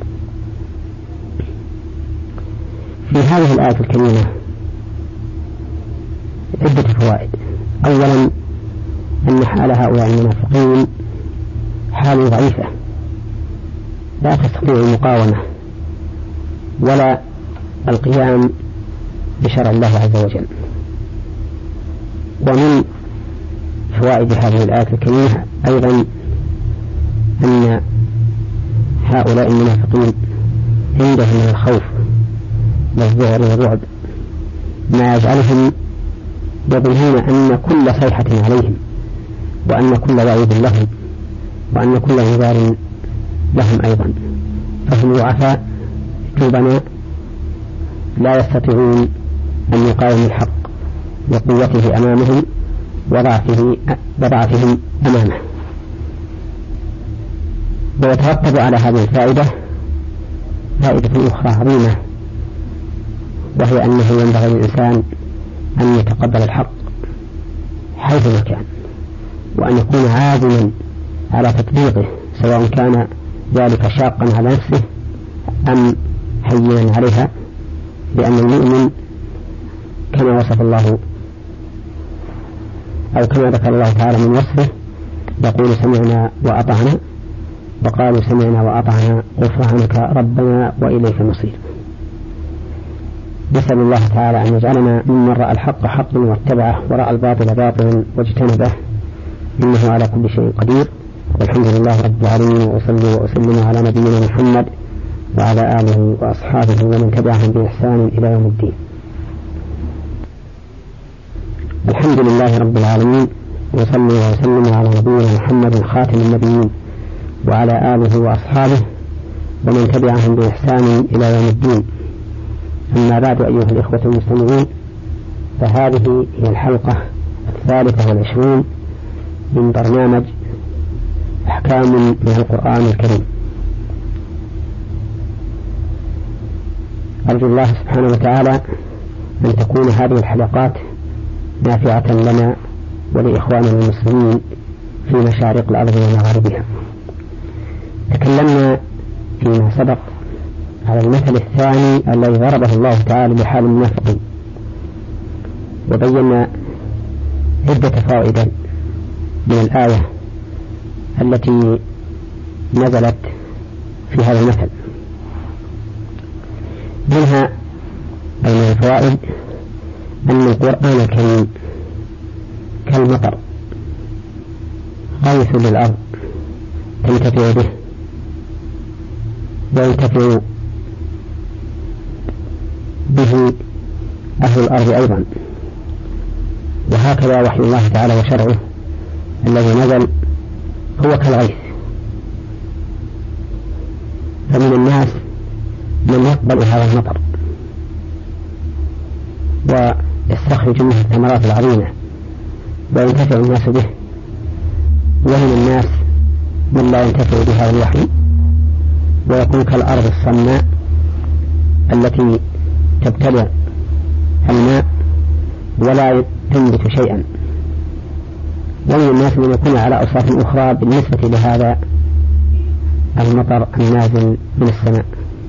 في هذه الآية الكريمة عدة فوائد. أولا، أن حال هؤلاء المنافقين حال ضعيفة لا تستطيع المقاومة ولا القيام بشرع الله عز وجل. ومن فوائد هذه الآية الكريمة أيضا أن هؤلاء المنافقين عندهم من الخوف والذعر والرعب ما يجعلهم يظنون أن كل صيحة عليهم، وأن كل وعيد لهم، وأن كل انذار لهم أيضا، فهم ضعفاء جبناء لا يستطيعون أن يقاوموا الحق لقوته أمامهم وضعفهم أمامه. ويترتب على هذه الفائدة فائدة أخرى عظيمة، وهي أنه ينبغي للإنسان أن يتقبل الحق حيث كان، وأن يكون عازما على تطبيقه، سواء كان ذلك شاقا على نفسه أم هينا عليها، لأن المؤمن كما وصف الله أو كما ذكر الله تعالى من وصفه يقول سمعنا وأطعنا، وقالوا سمعنا وأطعنا غفرانك ربنا وإليك المصير. نسأل الله تعالى أن يجعلنا ممن رأى الحق حقا واتبعه، ورأى الباطل باطلا واجتنبه، إنه على كل شيء قدير. والحمد لله رب العالمين، وأصلي وأسلم على نبينا محمد وعلى آله وأصحابه ومن تبعهم بإحسان إلى يوم الدين. الحمد لله رب العالمين، وصلي وسلم على نبينا محمد خاتم النبيين وعلى آله وأصحابه ومن تبعهم بإحسان إلى يوم الدين. أما بعد، أيها الإخوة المستمعين، فهذه هي الحلقة 23 من برنامج أحكام من القرآن الكريم. أرجو الله سبحانه وتعالى أن تكون هذه الحلقات نافعة لنا ولإخواننا المسلمين في مشارق الأرض ومغاربها. تكلمنا فيما سبق على المثل الثاني الذي ضربه الله تعالى لحال المنافقين، وبينا عدة فوائد من الآية التي نزلت في هذا المثل. منها أي من الفوائد أن القرآن الكريم كالمطر غيث للأرض تنتفع به وينتفع به أهل الأرض أيضا، وهكذا وحي الله تعالى وشرعه الذي نزل هو كالغيث. فمن الناس من يقبل هذا المطر ويستخرج منه الثمرات العظيمة وينتفع الناس به، ومن الناس من لا ينتفع بهذا الوحي ويكون كالأرض الصماء التي تبتلع الماء ولا تنبت شيئا، ومن الناس من يكون على أوصاف أخرى بالنسبة لهذا المطر النازل من السماء.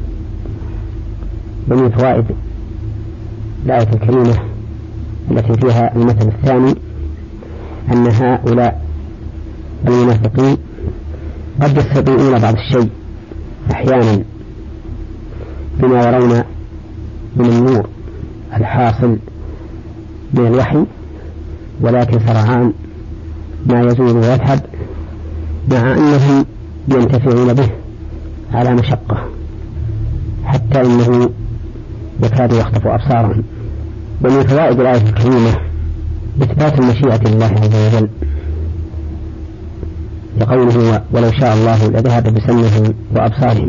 ومن فوائد الآية الكريمة التي فيها المثل الثاني أن هؤلاء المنافقين قد يستطيعون بعض الشيء أحيانا بما يرون من النور الحاصل من الوحي، ولكن سرعان ما يزول ويذهب، مع أنهم ينتفعون به على مشقة حتى إنه يكاد يخطف أبصارهم. ومن فوائد الآية الكريمة إثبات المشيئة لله عز وجل، لقوله ولو شاء الله لذهب بسمعهم وأبصارهم.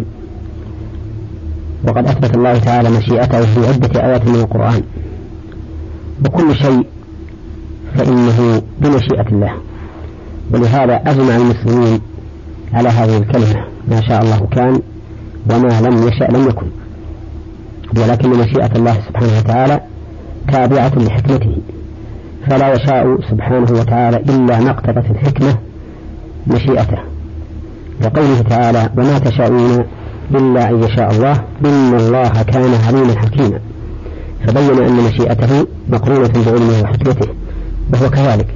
وقد أثبت الله تعالى مشيئته في عدة آيات من القرآن، وكل شيء فإنه بمشيئة الله، ولهذا أجمع المسلمين على هذه الكلمة: ما شاء الله كان وما لم يشأ لم يكن. ولكن مشيئة الله سبحانه وتعالى تابعة لحكمته، فلا يشاء سبحانه وتعالى إلا ما اقتضت الحكمة مشيئته، وقوله تعالى: وما تشاءون إلا أن يشاء الله إن الله كان عليما حكيما، فبين أن مشيئته مقرونة بعلمه وحكمته، وهو كذلك.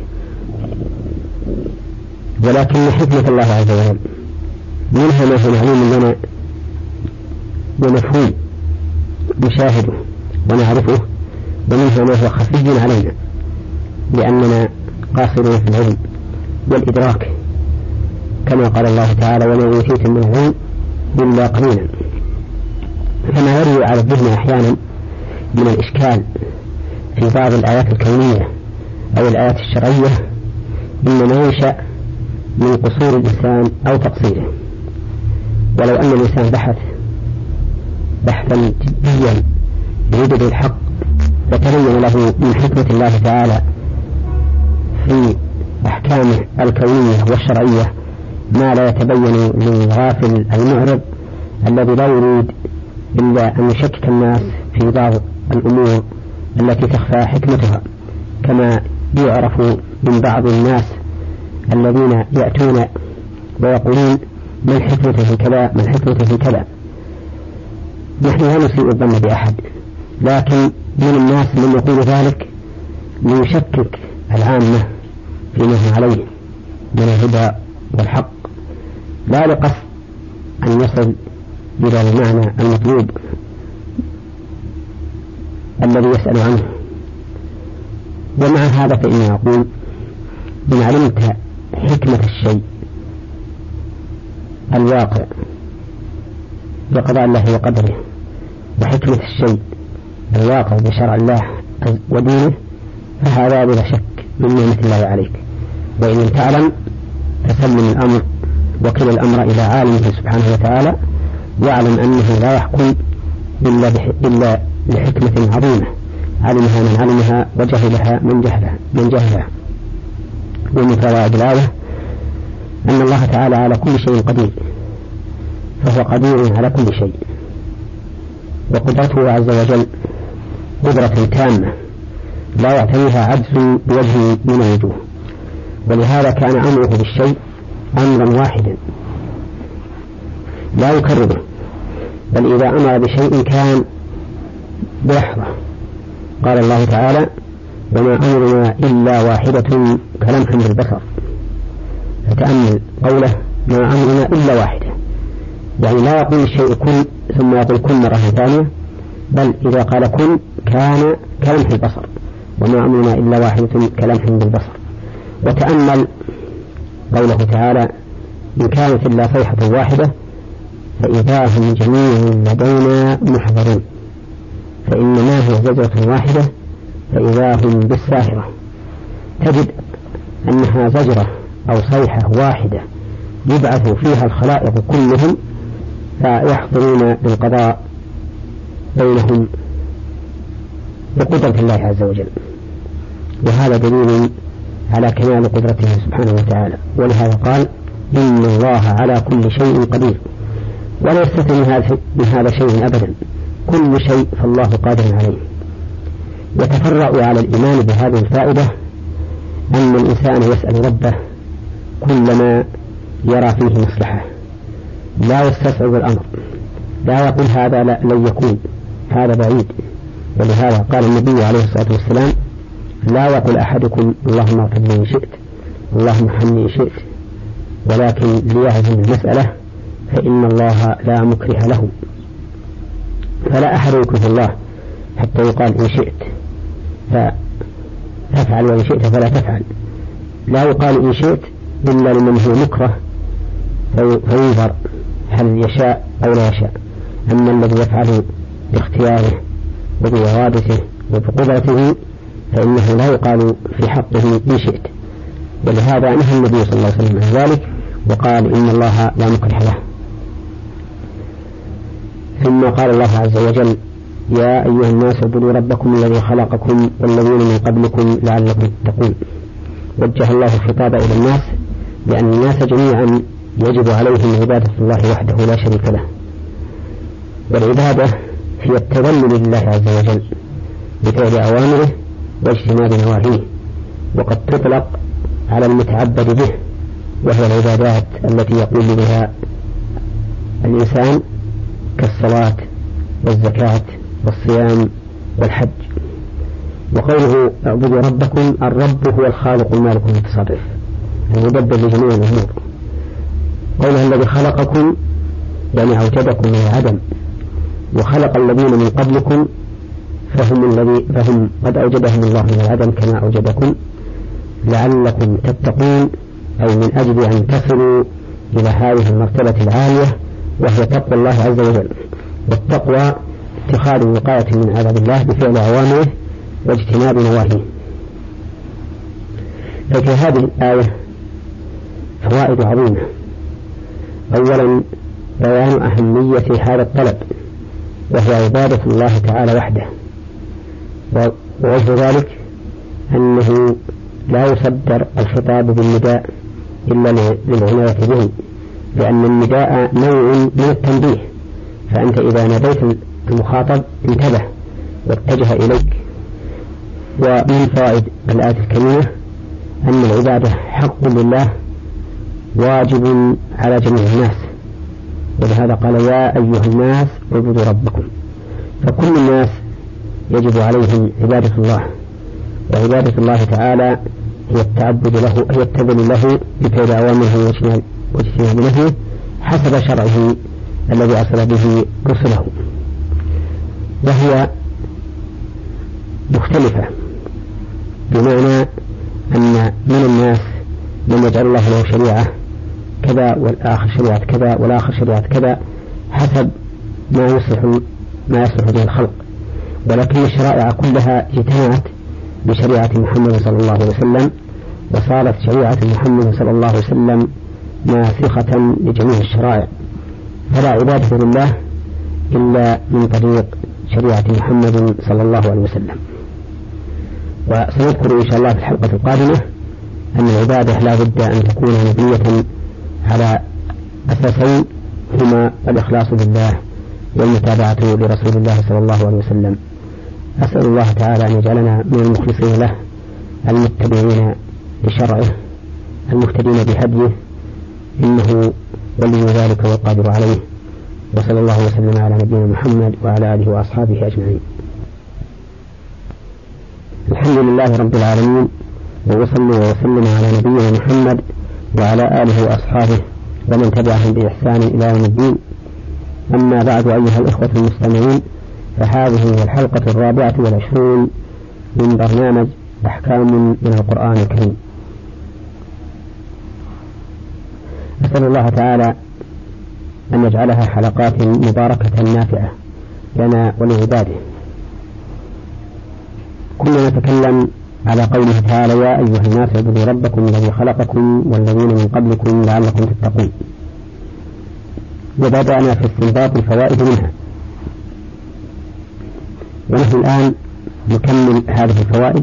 ولكن حكمة الله عز وجل منها ما هو معلوم لنا ومفهوم نشاهده ونعرفه، ومنها ما هو خفي علينا لأننا قاصرون في العلم والإدراك، كما قال الله تعالى: وما أوتيتم من العلم إلا قليلا. فما يرد على الذهن أحيانا من الإشكال في بعض الآيات الكونية أو الآيات الشرعية إنما ينشأ من قصور الإنسان أو تقصيره. ولو أن الإنسان بحثا جديا يريد الحق وتبين له من حكمة الله تعالى في أحكامه الكونية والشرعية ما لا يتبين للغافل المعرض الذي لا يريد إلا أن يشكك الناس في بعض الأمور التي تخفى حكمتها، كما يعرف من بعض الناس الذين يأتون ويقولون ما الحكمة في كذا ما الحكمة في كذا. نحن لا نسيء الظن بأحد، لكن من الناس من يقول ذلك ليشكك العامة فيما هم عليه من الهدى والحق، لا لقصد أن يصل إلى المعنى المطلوب الذي يسأل عنه. ومع هذا فإني أقول إن علمت حكمة الشيء الواقع بقضاء الله وقدره وحكمة الشيء الواقع بشرع الله ودينه فهذا بلا شك من نعمة الله عليك. وإن لم تعلم فسلم الأمر وكل الأمر إلى عالمه سبحانه وتعالى، واعلم أنه لا يحكم إلا لحكمة عظيمة علمها من علمها وجهلها من جهلها. ومن فوائد الآية أن الله تعالى على كل شيء قدير، فهو قدير على كل شيء، وقدرته عز وجل قدرة تامة لا يعتريها عجز بوجه من الوجوه. ولهذا كان أمره بالشيء أمرا واحدا لا يكرره، بل إذا أمر بشيء كان بلحظة. قال الله تعالى وما أمرنا إلا واحدة كلمح بالبصر. فتأمل قوله ما أمرنا إلا واحدة، يعني لا يقول الشيء كن ثم يقول كن مرة ثانية، بل إذا قال كن كان كلمح البصر، وما أمرنا إلا واحدة كلمح بالبصر. وتأمل قوله تعالى إن كانت إلا صيحة واحدة فإذا هم جميع لدينا محضرون، فإنما هي زجرة واحدة فإذا هم بالساهرة. تجد أنها زجرة أو صيحة واحدة يبعث فيها الخلائق كلهم فيحضرون بالقضاء بينهم بقدرة الله عز وجل، وهذا دليل على كمال قدرته سبحانه وتعالى. ولهذا قال إن الله على كل شيء قدير، ولا يستثني من هذا شيء أبدا، كل شيء فالله قادر عليه. يتفرع على الإيمان بهذه الفائدة أن الإنسان يسأل ربه كلما يرى فيه مصلحة، لا يستصعب الأمر، لا يقول هذا لن يكون، هذا بعيد. ولهذا قال النبي عليه الصلاة والسلام لا يقول أحدكم اللهم اغفر لي إن شئت اللهم ارحمني إن شئت، ولكن ليعزم المسألة فإن الله لا مكره له. فلا أحد يكره الله حتى يقال إن شئت فتفعل وإن شئت فلا تفعل. لا يقال إن شئت إلا لمن هو مكره فينظر هل يشاء أو لا يشاء. أما الذي يفعل باختياره وبإرادته وبقدرته فإنه لا يقال في حقه إن شئت. ولهذا نهى النبي صلى الله عليه وسلم عن ذلك وقال إن الله لا مكره له. ثم قال الله عز وجل يا أيها الناس اعبدوا ربكم الذي خلقكم والذين من قبلكم لعلكم تتقون. وجه الله الخطاب إلى الناس لأن الناس جميعا يجب عليهم عبادة الله وحده لا شريك له، والعبادة هي التذلل لله عز وجل بفعل أوامره واجتناب نواهيه، وقد تطلق على المتعبد به، وهي العبادات التي يقول بها الإنسان كالصلاة والزكاة والصيام والحج. وقوله اعبدوا ربكم، الرب هو الخالق المالك المتصرف المدبر لجميع الأمور. قوله الذي خلقكم يعني أوجدكم من العدم، وخلق الذين من قبلكم فهم قد أوجدهم الله من العدم كما أوجدكم لعلكم تتقون، أي من أجل أن تصلوا إلى هذه المرتبة العالية وهي تقوى الله عز وجل. والتقوى اتخاذ وقاية من عذاب الله بفعل أوامره واجتناب نواهيه. ففي هذه الآية فوائد عظيمة. أولا بيان أهمية هذا الطلب، وهي عبادة الله تعالى وحده، ووجه ذلك أنه لا يصدر الخطاب بالنداء إلا للعناية به، لأن النداء نوع من التنبيه، فأنت إذا ناديت المخاطب انتبه واتجه إليك. ومن فوائد الآية الكريمة أن العبادة حق لله واجب على جميع الناس، ولهذا قال يا أيها الناس اعبدوا ربكم. فكل الناس يجب عليهم عبادة الله، وعبادة الله تعالى هي التعبد له، هي التذلل له بفعل أوامره واجتناب نهيه حسب شرعه الذي أرسل به رسله. وهي مختلفة، بمعنى أن من الناس من يجعل الله له شريعة كذا والآخر شريعة كذا والآخر شريعة كذا حسب ما يصلح به الخلق، ولكن الشرائع كلها اجتمعت بشريعة محمد صلى الله عليه وسلم، وصارت شريعة محمد صلى الله عليه وسلم ناسخة لجميع الشرائع، فلا عبادة لله إلا من طريق شريعة محمد صلى الله عليه وسلم. وسنذكر إن شاء الله في الحلقة القادمة أن العبادة لا بد أن تكون مبنية على أساسين، هما الإخلاص لله والمتابعة لرسول الله صلى الله عليه وسلم. أسأل الله تعالى أن يجعلنا من المخلصين له المتبعين لشرعه المهتدين بهديه، إنه ولي ذلك والقادر عليه. وصلى الله وسلم على نبينا محمد وعلى آله وأصحابه أجمعين. الحمد لله رب العالمين، وصلى وسلم على نبينا محمد وعلى آله وأصحابه ومن تبعهم بإحسان إلى يوم الدين. أما بعد أيها الإخوة المستمعين، فهذه هي الحلقة 24 من برنامج أحكام من القرآن الكريم. أسأل الله تعالى أن يجعلها حلقات مباركة نافعة لنا ولعباده. كنا نتكلم على قوله تعالى يا أيها الناس اعبدوا ربكم الذي خلقكم والذين من قبلكم لعلكم تتقون، وبدأنا في استنباط الفوائد منها، ونحن الآن نكمل هذه الفوائد.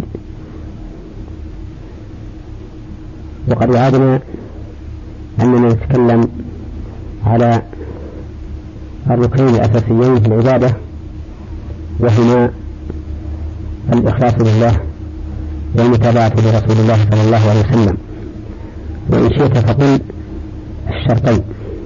وقد وعدنا أننا نتكلم على الركنين الأساسيين في العبادة، وهما الإخلاص لله والمتابعة لرسول الله صلى الله عليه وسلم. وإن شئت فقل الشرطين.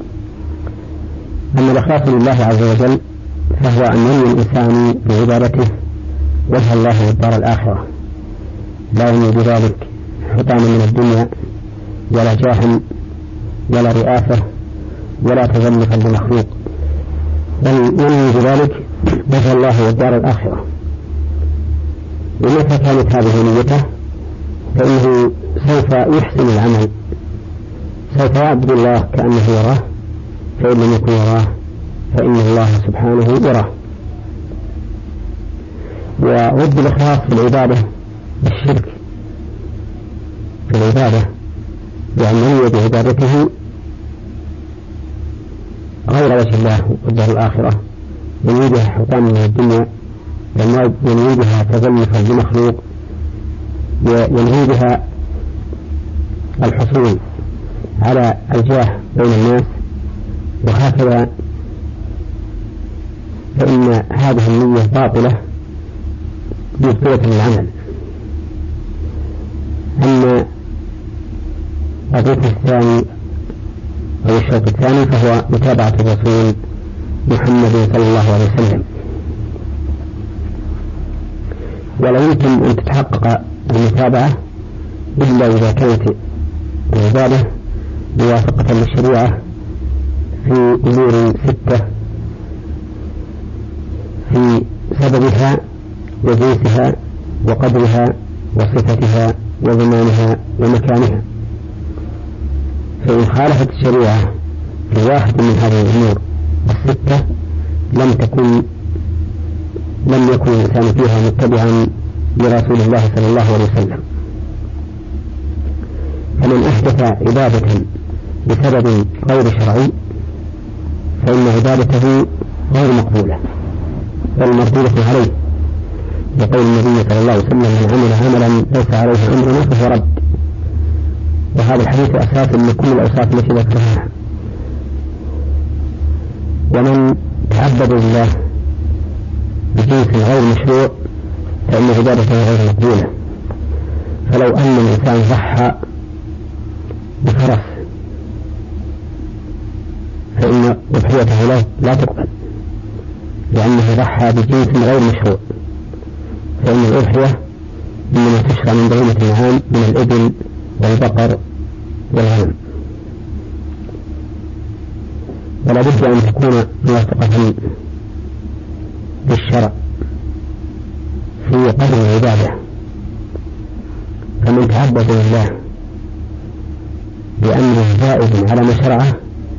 أما الإخلاص لله عز وجل فهو أن ينوي الإنسان بعبادته وجه الله والدار الآخرة، لا ينوي بذلك حطاما من الدنيا ولا جاها ولا رئاسة ولا تزلفا لمخلوق، بل ينوي بذلك وجه الله والدار الآخرة. ومتى كانت هذه نيته فإنه سوف يحسن العمل، سوف يعبد الله كأنه يراه، فإن لم يكن يراه فإن الله سبحانه يراه. وود الإخلاص في العبادة الشرك في العبادة، بأن ينوي بعبادته غير وجه الله والدار الآخرة، ينوي بها حطام من الدنيا، ينوي بها تزلفا لمخلوق، ينوي بها الحصول على الجاه بين الناس، وهكذا، فإن هذه النية باطلة مبطلة للعمل. أما الركن الثاني أو الشوط الثاني فهو متابعة الرسول محمد صلى الله عليه وسلم. ولا يمكن أن تتحقق المتابعة إلا إذا كانت العبادة موافقة للشريعة في أمور 6: في سببها وجنسها وقدرها وصفتها وزمانها ومكانها. فإن خالفت الشريعة في واحد من هذه الأمور الستة لم يكن الإنسان فيها متبعا لرسول الله صلى الله عليه وسلم. فمن أحدث عبادة بسبب غير شرعي فإن عبادته غير مقبولة بل مردودة عليه، يقول النبي صلى الله عليه وسلم: من عمل عملا ليس عليه أمرنا فهو رد. وهذا الحديث أساس لكل الأوصاف التي ذكرناها. ومن تعبد لله بجنس غير مشروع فإن عبادته غير مقبولة. فلو أن الإنسان ضحى بفرس فإن أضحيته لا تقبل، لأنه ضحى بجنس غير مشروع، فإن الأضحية إنما تشرع من بهيمة الأنعام من الإبل والبقر والغنم، ولا بد أن تكون موافقة بالشرع في قدر العبادة. فمن تعبد لله بأمر زائد على ما شرعه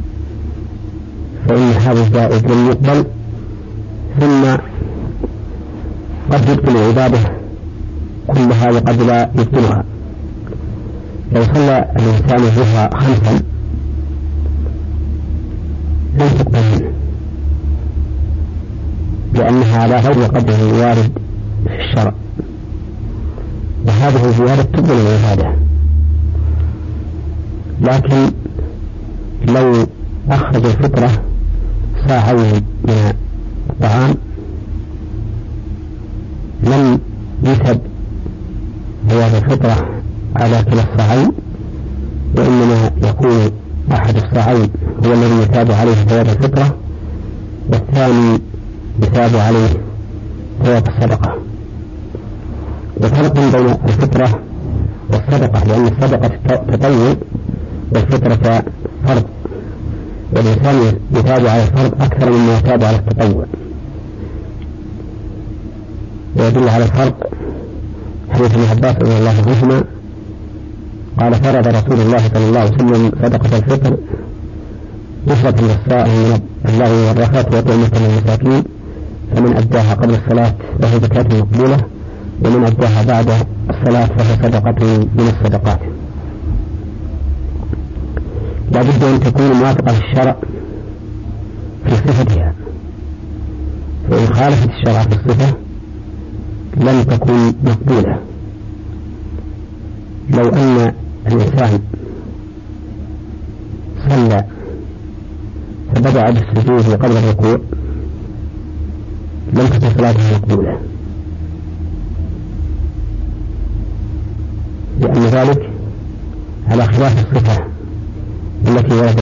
فإن هذا الزائد لم يقبل، ثم قد يبطل العبادة كلها وقد لا يبطلها. لو صلى الإنسان الظهر 5 لم تقبل منه لأنها على غير قدر الوارد في الشرع، وهذه زيادة تبطل العبادة. لكن لو أخرج الفطرة ساعين من الطعام لم يثب زيادة الفطرة على كلا الصاعين، وإنما يكون أحد الصاعين هو الذي يثاب عليه زيادة الفطرة، والثاني يثاب عليه زيادة الصدقة. وفرق بين الفطرة والصدقة، لأن الصدقة تطوع والفطرة فرض، والإنسان يثاب على الفرض أكثر مما يثاب على التطوع. ويدل على الفرق حديث ابن عباس رضي الله عنهما قال: فرض رسول الله صلى الله عليه وسلم صدقة الفطر نصرة للصائم من اللغو والرفث وطعمة للمساكين، فمن أداها قبل الصلاة فهي زكاة مقبولة، ومن أداها بعد الصلاة فهي صدقة من الصدقات. لا بد أن تكون موافقة للشرع في صفتها، فإن خالفت الشرع في الصفة لم تكن مقبولة. لو أن الإنسان صلى فبدأ بالسجود وقبل الركوع لم تكن صلاته مقبولة، لأن ذلك على خلاف الصفة التي ورد